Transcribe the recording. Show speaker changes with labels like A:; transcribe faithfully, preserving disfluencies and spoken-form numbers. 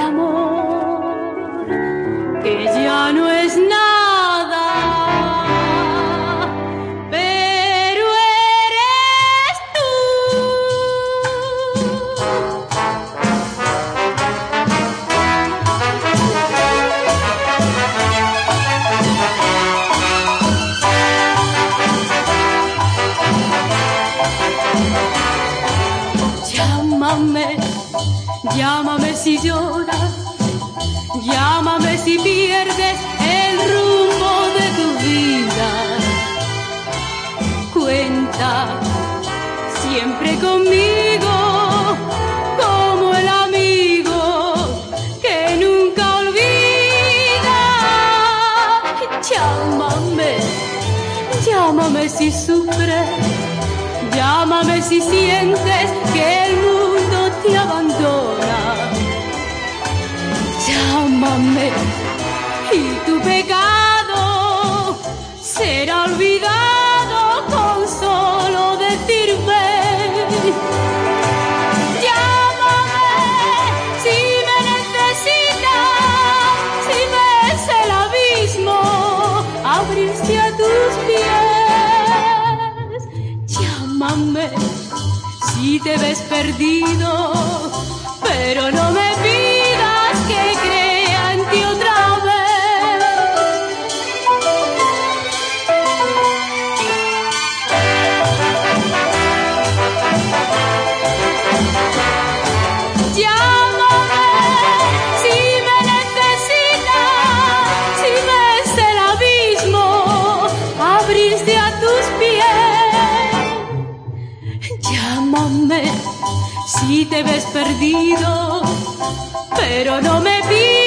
A: amor que ya no es nada, pero eres tú. Llámame, llámame si lloras, llámame si pierdes el rumbo de tu vida. Cuenta siempre conmigo como el amigo que nunca olvida. Llámame, llámame si sufres, llámame si sientes que el mundo te abandona. Llámame y tu pecado será olvidado con solo decirme. Llámame si me necesitas, si ves el abismo abrirse a tus pies. Llámame si te ves perdido, pero no me pidas que crea en ti otra vez. Llámame si me necesitas, si ves el abismo abrirse a tus pies. Llámame si te ves perdido, pero no me pidas